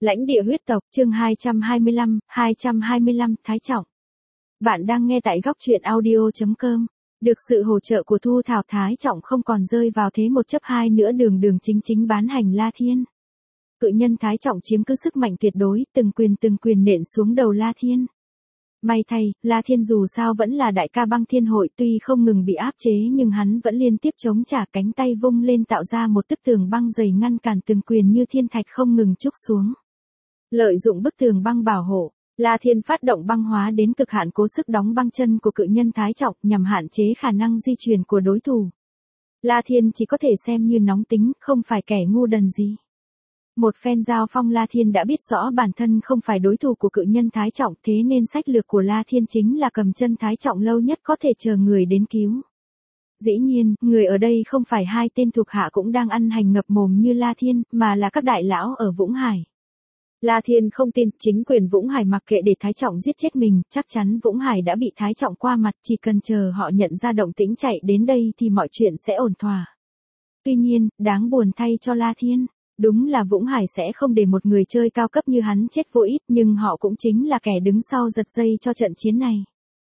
Lãnh địa huyết tộc, chương 225, Thái Trọng. Bạn đang nghe tại góc truyện audio.com. Được sự hỗ trợ của Thu Thảo, Thái Trọng không còn rơi vào thế 1/2 nữa, đường chính bán hành La Thiên. Cự nhân Thái Trọng chiếm cứ sức mạnh tuyệt đối, từng quyền nện xuống đầu La Thiên. May thay, La Thiên dù sao vẫn là đại ca băng thiên hội, tuy không ngừng bị áp chế nhưng hắn vẫn liên tiếp chống trả, cánh tay vung lên tạo ra một bức tường băng dày ngăn cản từng quyền như thiên thạch không ngừng trút xuống. Lợi dụng bức tường băng bảo hộ, La Thiên phát động băng hóa đến cực hạn, cố sức đóng băng chân của cự nhân Thái Trọng nhằm hạn chế khả năng di chuyển của đối thủ. La Thiên chỉ có thể xem như nóng tính, không phải kẻ ngu đần gì. Một phen giao phong, La Thiên đã biết rõ bản thân không phải đối thủ của cự nhân Thái Trọng, thế nên sách lược của La Thiên chính là cầm chân Thái Trọng lâu nhất có thể, chờ người đến cứu. Dĩ nhiên, người ở đây không phải hai tên thuộc hạ cũng đang ăn hành ngập mồm như La Thiên, mà là các đại lão ở Vũng Hải. La Thiên không tin chính quyền Vũng Hải mặc kệ để Thái Trọng giết chết mình, chắc chắn Vũng Hải đã bị Thái Trọng qua mặt, chỉ cần chờ họ nhận ra động tĩnh chạy đến đây thì mọi chuyện sẽ ổn thỏa. Tuy nhiên, đáng buồn thay cho La Thiên, đúng là Vũng Hải sẽ không để một người chơi cao cấp như hắn chết vô ích, nhưng họ cũng chính là kẻ đứng sau giật dây cho trận chiến này.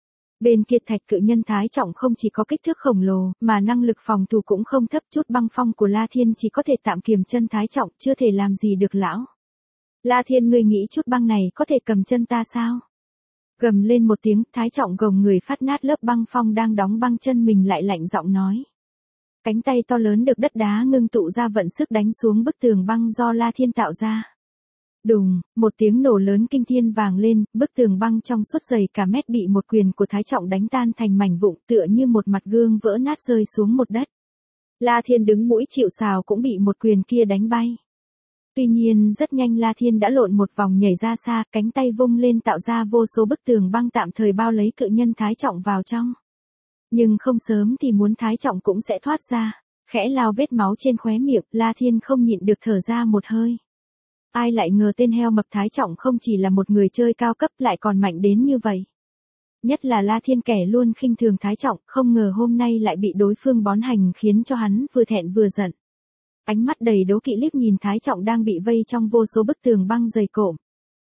Bên kia thạch cự nhân Thái Trọng không chỉ có kích thước khổng lồ, mà năng lực phòng thủ cũng không thấp, chút băng phong của La Thiên chỉ có thể tạm kiềm chân Thái Trọng, chưa thể làm gì được lão. La Thiên, ngươi nghĩ chút băng này có thể cầm chân ta sao? Gầm lên một tiếng, Thái Trọng gồng người phát nát lớp băng phong đang đóng băng chân mình lại, lạnh giọng nói. Cánh tay to lớn được đất đá ngưng tụ ra vận sức đánh xuống bức tường băng do La Thiên tạo ra. Đùng, một tiếng nổ lớn kinh thiên vang lên, bức tường băng trong suốt dày cả mét bị một quyền của Thái Trọng đánh tan thành mảnh vụn, tựa như một mặt gương vỡ nát rơi xuống một đất. La Thiên đứng mũi chịu sào cũng bị một quyền kia đánh bay. Tuy nhiên rất nhanh La Thiên đã lộn một vòng nhảy ra xa, cánh tay vung lên tạo ra vô số bức tường băng tạm thời bao lấy cự nhân Thái Trọng vào trong. Nhưng không sớm thì muốn Thái Trọng cũng sẽ thoát ra. Khẽ lao vết máu trên khóe miệng, La Thiên không nhịn được thở ra một hơi. Ai lại ngờ tên heo mập Thái Trọng không chỉ là một người chơi cao cấp, lại còn mạnh đến như vậy. Nhất là La Thiên, kẻ luôn khinh thường Thái Trọng, không ngờ hôm nay lại bị đối phương bón hành, khiến cho hắn vừa thẹn vừa giận. Ánh mắt đầy đố kỵ liếc nhìn Thái Trọng đang bị vây trong vô số bức tường băng dày cộm.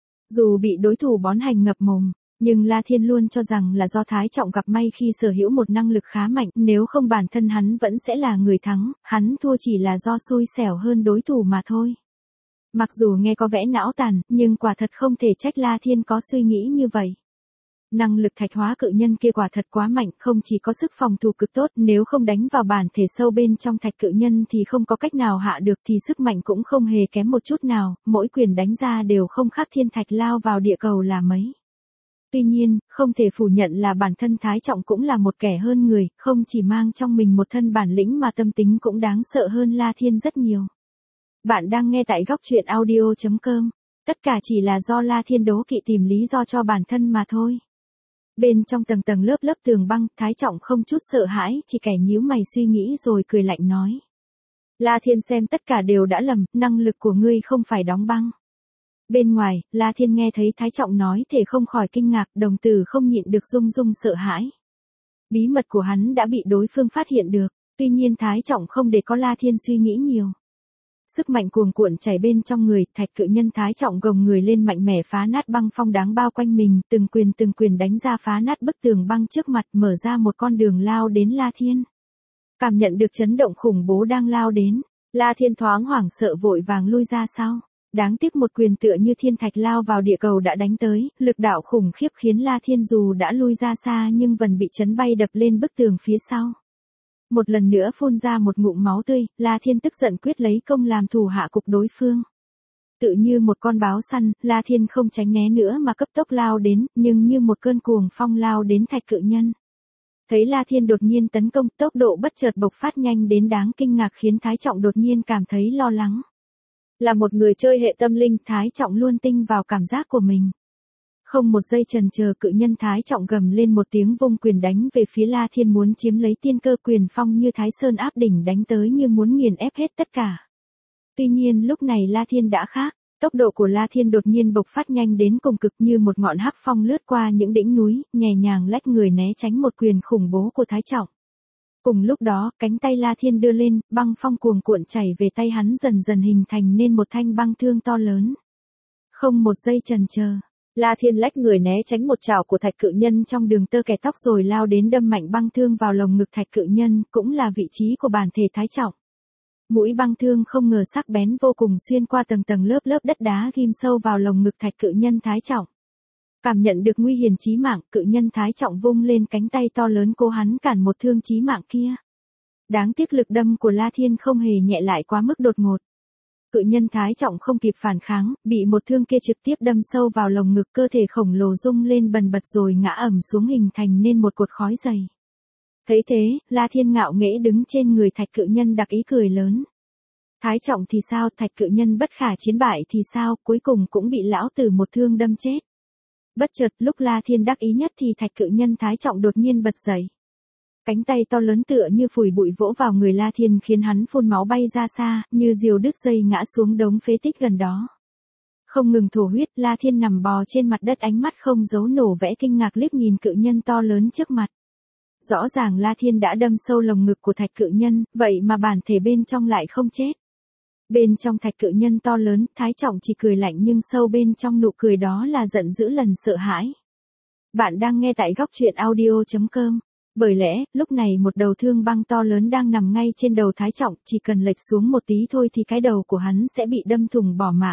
Dù bị đối thủ bón hành ngập mồm, nhưng La Thiên luôn cho rằng là do Thái Trọng gặp may khi sở hữu một năng lực khá mạnh, nếu không bản thân hắn vẫn sẽ là người thắng, hắn thua chỉ là do xui xẻo hơn đối thủ mà thôi. Mặc dù nghe có vẻ não tàn, nhưng quả thật không thể trách La Thiên có suy nghĩ như vậy. Năng lực thạch hóa cự nhân kia quả thật quá mạnh, không chỉ có sức phòng thủ cực tốt, nếu không đánh vào bản thể sâu bên trong thạch cự nhân thì không có cách nào hạ được, thì sức mạnh cũng không hề kém một chút nào, mỗi quyền đánh ra đều không khác thiên thạch lao vào địa cầu là mấy. Tuy nhiên, không thể phủ nhận là bản thân Thái Trọng cũng là một kẻ hơn người, không chỉ mang trong mình một thân bản lĩnh mà tâm tính cũng đáng sợ hơn La Thiên rất nhiều. Bạn đang nghe tại góc truyện audio.com. Tất cả chỉ là do La Thiên đố kỵ tìm lý do cho bản thân mà thôi. Bên trong tầng lớp tường băng, Thái Trọng không chút sợ hãi, chỉ kẻ nhíu mày suy nghĩ rồi cười lạnh nói. La Thiên, xem tất cả đều đã lầm, năng lực của ngươi không phải đóng băng. Bên ngoài, La Thiên nghe thấy Thái Trọng nói thể không khỏi kinh ngạc, đồng tử không nhịn được rung sợ hãi. Bí mật của hắn đã bị đối phương phát hiện được, tuy nhiên Thái Trọng không để có La Thiên suy nghĩ nhiều. Sức mạnh cuồn cuộn chảy bên trong người, thạch cự nhân Thái Trọng gồng người lên mạnh mẽ phá nát băng phong đáng bao quanh mình, từng quyền đánh ra phá nát bức tường băng trước mặt, mở ra một con đường lao đến La Thiên. Cảm nhận được chấn động khủng bố đang lao đến, La Thiên thoáng hoảng sợ vội vàng lui ra sau. Đáng tiếc một quyền tựa như thiên thạch lao vào địa cầu đã đánh tới, lực đạo khủng khiếp khiến La Thiên dù đã lui ra xa nhưng vẫn bị chấn bay đập lên bức tường phía sau. Một lần nữa phun ra một ngụm máu tươi, La Thiên tức giận quyết lấy công làm thủ hạ cục đối phương. Tự như một con báo săn, La Thiên không tránh né nữa mà cấp tốc lao đến, nhưng như một cơn cuồng phong lao đến thạch cự nhân. Thấy La Thiên đột nhiên tấn công, tốc độ bất chợt bộc phát nhanh đến đáng kinh ngạc khiến Thái Trọng đột nhiên cảm thấy lo lắng. Là một người chơi hệ tâm linh, Thái Trọng luôn tin vào cảm giác của mình. Không một giây chần chờ, cự nhân Thái Trọng gầm lên một tiếng vung quyền đánh về phía La Thiên, muốn chiếm lấy tiên cơ, quyền phong như Thái Sơn áp đỉnh đánh tới như muốn nghiền ép hết tất cả. Tuy nhiên lúc này La Thiên đã khác, tốc độ của La Thiên đột nhiên bộc phát nhanh đến cùng cực, như một ngọn hắc phong lướt qua những đỉnh núi, nhẹ nhàng lách người né tránh một quyền khủng bố của Thái Trọng. Cùng lúc đó, cánh tay La Thiên đưa lên, băng phong cuồn cuộn chảy về tay hắn, dần dần hình thành nên một thanh băng thương to lớn. Không một giây chần chờ, La Thiên lách người né tránh một chảo của Thạch Cự Nhân trong đường tơ kẻ tóc rồi lao đến đâm mạnh băng thương vào lồng ngực Thạch Cự Nhân, cũng là vị trí của bản thể Thái Trọng. Mũi băng thương không ngờ sắc bén vô cùng xuyên qua tầng tầng lớp lớp đất đá ghim sâu vào lồng ngực Thạch Cự Nhân Thái Trọng. Cảm nhận được nguy hiểm chí mạng, Cự Nhân Thái Trọng vung lên cánh tay to lớn cố hắn cản một thương chí mạng kia. Đáng tiếc lực đâm của La Thiên không hề nhẹ lại quá mức đột ngột. Cự Nhân Thái Trọng không kịp phản kháng, bị một thương kia trực tiếp đâm sâu vào lồng ngực, cơ thể khổng lồ rung lên bần bật rồi ngã ầm xuống hình thành nên một cột khói dày. Thấy thế, La Thiên ngạo nghễ đứng trên người Thạch Cự Nhân đặc ý cười lớn. Thái Trọng thì sao, Thạch Cự Nhân bất khả chiến bại thì sao, cuối cùng cũng bị lão tử một thương đâm chết. Bất chợt lúc La Thiên đắc ý nhất thì Thạch Cự Nhân Thái Trọng đột nhiên bật dậy. Cánh tay to lớn tựa như phủi bụi vỗ vào người La Thiên khiến hắn phun máu bay ra xa, như diều đứt dây ngã xuống đống phế tích gần đó. Không ngừng thổ huyết, La Thiên nằm bò trên mặt đất ánh mắt không giấu nổ vẽ kinh ngạc liếc nhìn cự nhân to lớn trước mặt. Rõ ràng La Thiên đã đâm sâu lồng ngực của Thạch Cự Nhân, vậy mà bản thể bên trong lại không chết. Bên trong Thạch Cự Nhân to lớn, Thái Trọng chỉ cười lạnh nhưng sâu bên trong nụ cười đó là giận dữ lần sợ hãi. Bạn đang nghe tại góc truyện audio.com. Bởi lẽ, lúc này một đầu thương băng to lớn đang nằm ngay trên đầu Thái Trọng, chỉ cần lệch xuống một tí thôi thì cái đầu của hắn sẽ bị đâm thủng bỏ mạng.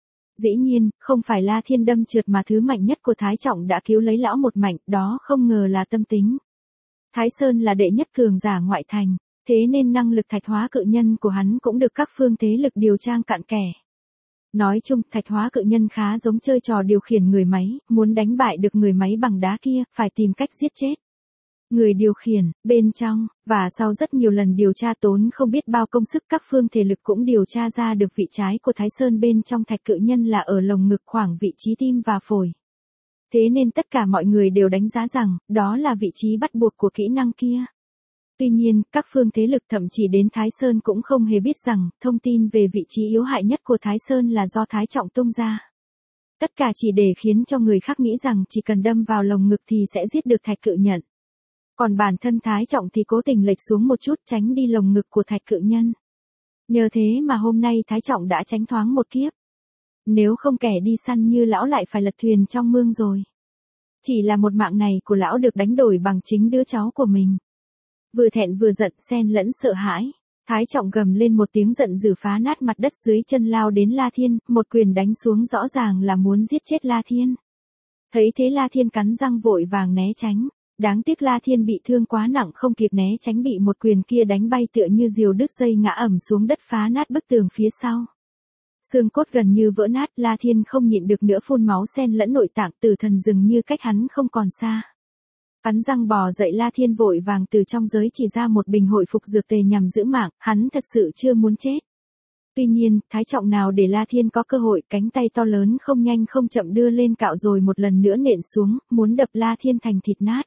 Dĩ nhiên, không phải La Thiên đâm trượt mà thứ mạnh nhất của Thái Trọng đã cứu lấy lão một mảnh, đó không ngờ là tâm tính. Thái Sơn là đệ nhất cường giả ngoại thành, thế nên năng lực thạch hóa cự nhân của hắn cũng được các phương thế lực điều tra cặn kẽ. Nói chung, thạch hóa cự nhân khá giống chơi trò điều khiển người máy, muốn đánh bại được người máy bằng đá kia, phải tìm cách giết chết người điều khiển, bên trong, và sau rất nhiều lần điều tra tốn không biết bao công sức các phương thể lực cũng điều tra ra được vị trái của Thái Sơn bên trong Thạch Cự Nhân là ở lồng ngực khoảng vị trí tim và phổi. Thế nên tất cả mọi người đều đánh giá rằng, đó là vị trí bắt buộc của kỹ năng kia. Tuy nhiên, các phương thế lực thậm chí đến Thái Sơn cũng không hề biết rằng, thông tin về vị trí yếu hại nhất của Thái Sơn là do Thái Trọng tung ra. Tất cả chỉ để khiến cho người khác nghĩ rằng chỉ cần đâm vào lồng ngực thì sẽ giết được Thạch Cự Nhân. Còn bản thân Thái Trọng thì cố tình lệch xuống một chút tránh đi lồng ngực của Thạch Cự Nhân. Nhờ thế mà hôm nay Thái Trọng đã tránh thoáng một kiếp. Nếu không kẻ đi săn như lão lại phải lật thuyền trong mương rồi. Chỉ là một mạng này của lão được đánh đổi bằng chính đứa cháu của mình. Vừa thẹn vừa giận xen lẫn sợ hãi. Thái Trọng gầm lên một tiếng giận dữ phá nát mặt đất dưới chân lao đến La Thiên, một quyền đánh xuống rõ ràng là muốn giết chết La Thiên. Thấy thế La Thiên cắn răng vội vàng né tránh. Đáng tiếc La Thiên bị thương quá nặng không kịp né tránh bị một quyền kia đánh bay tựa như diều đứt dây ngã ầm xuống đất phá nát bức tường phía sau. Xương cốt gần như vỡ nát, La Thiên không nhịn được nữa phun máu xen lẫn nội tạng, tử thần dường như cách hắn không còn xa. Cắn răng bò dậy La Thiên vội vàng từ trong giới chỉ ra một bình hồi phục dược tề nhằm giữ mạng, hắn thật sự chưa muốn chết. Tuy nhiên, Thái Trọng nào để La Thiên có cơ hội, cánh tay to lớn không nhanh không chậm đưa lên cạo rồi một lần nữa nện xuống, muốn đập La Thiên thành thịt nát.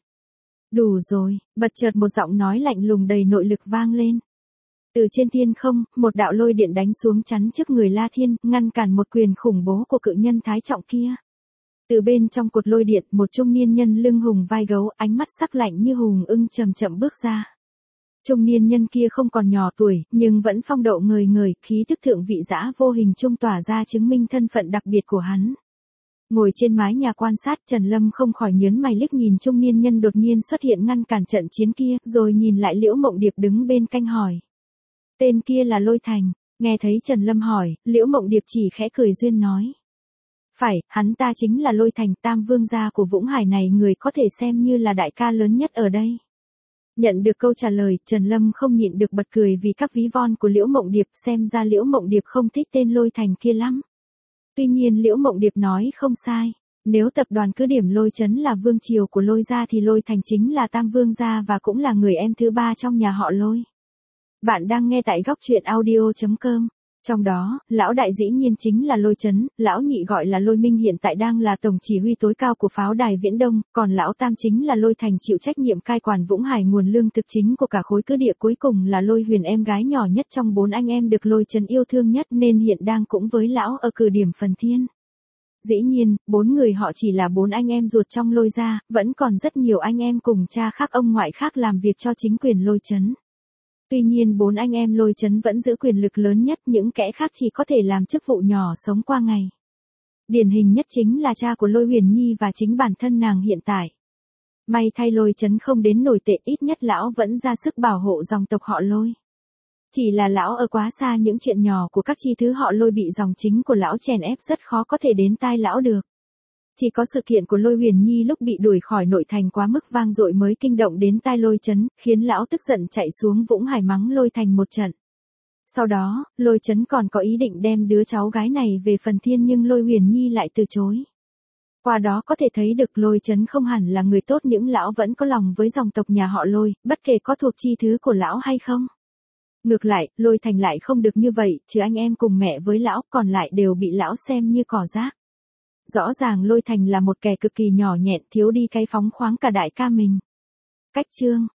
Đủ rồi, bật chợt một giọng nói lạnh lùng đầy nội lực vang lên. Từ trên thiên không, một đạo lôi điện đánh xuống chắn trước người La Thiên, ngăn cản một quyền khủng bố của cự nhân Thái Trọng kia. Từ bên trong cột lôi điện, một trung niên nhân lưng hùng vai gấu, ánh mắt sắc lạnh như hùng ưng chậm chậm bước ra. Trung niên nhân kia không còn nhỏ tuổi, nhưng vẫn phong độ ngời ngời, khí tức thượng vị dã vô hình trung tỏa ra chứng minh thân phận đặc biệt của hắn. Ngồi trên mái nhà quan sát, Trần Lâm không khỏi nhớn mày liếc nhìn trung niên nhân đột nhiên xuất hiện ngăn cản trận chiến kia, rồi nhìn lại Liễu Mộng Điệp đứng bên canh hỏi. Tên kia là Lôi Thành, nghe thấy Trần Lâm hỏi, Liễu Mộng Điệp chỉ khẽ cười duyên nói. Phải, hắn ta chính là Lôi Thành, tam vương gia của Vũng Hải này, người có thể xem như là đại ca lớn nhất ở đây. Nhận được câu trả lời, Trần Lâm không nhịn được bật cười vì các ví von của Liễu Mộng Điệp, xem ra Liễu Mộng Điệp không thích tên Lôi Thành kia lắm. Tuy nhiên Liễu Mộng Điệp nói không sai, nếu tập đoàn cứ điểm Lôi Trấn là vương triều của Lôi gia thì Lôi Thành chính là tam vương gia và cũng là người em thứ ba trong nhà họ Lôi. Bạn đang nghe tại góc truyện audio.com. Trong đó, lão đại dĩ nhiên chính là Lôi Trấn, lão nhị gọi là Lôi Minh hiện tại đang là tổng chỉ huy tối cao của pháo đài Viễn Đông, còn lão tam chính là Lôi Thành chịu trách nhiệm cai quản Vũng Hải nguồn lương thực chính của cả khối cứ địa, cuối cùng là Lôi Huyền em gái nhỏ nhất trong 4 anh em được Lôi Trấn yêu thương nhất nên hiện đang cũng với lão ở cử điểm Phần Thiên. Dĩ nhiên, 4 người họ chỉ là 4 anh em ruột trong Lôi gia, vẫn còn rất nhiều anh em cùng cha khác ông ngoại khác làm việc cho chính quyền Lôi Trấn. Tuy nhiên 4 anh em Lôi Trấn vẫn giữ quyền lực lớn nhất, những kẻ khác chỉ có thể làm chức vụ nhỏ sống qua ngày. Điển hình nhất chính là cha của Lôi Huyền Nhi và chính bản thân nàng hiện tại. May thay Lôi Chấn không đến nổi tệ, ít nhất lão vẫn ra sức bảo hộ dòng tộc họ Lôi. Chỉ là lão ở quá xa, những chuyện nhỏ của các chi thứ họ Lôi bị dòng chính của lão chèn ép rất khó có thể đến tai lão được. Chỉ có sự kiện của Lôi Huyền Nhi lúc bị đuổi khỏi nội thành quá mức vang dội mới kinh động đến tai Lôi Chấn, khiến lão tức giận chạy xuống Vũng Hải mắng Lôi Thành một trận. Sau đó, Lôi Chấn còn có ý định đem đứa cháu gái này về phần thiên nhưng Lôi Huyền Nhi lại từ chối. Qua đó có thể thấy được Lôi Chấn không hẳn là người tốt, những lão vẫn có lòng với dòng tộc nhà họ Lôi, bất kể có thuộc chi thứ của lão hay không. Ngược lại, Lôi Thành lại không được như vậy, chứ anh em cùng mẹ với lão, còn lại đều bị lão xem như cỏ rác. Rõ ràng Lôi Thành là một kẻ cực kỳ nhỏ nhẹn, thiếu đi cái phóng khoáng cả đại ca mình. Cách chương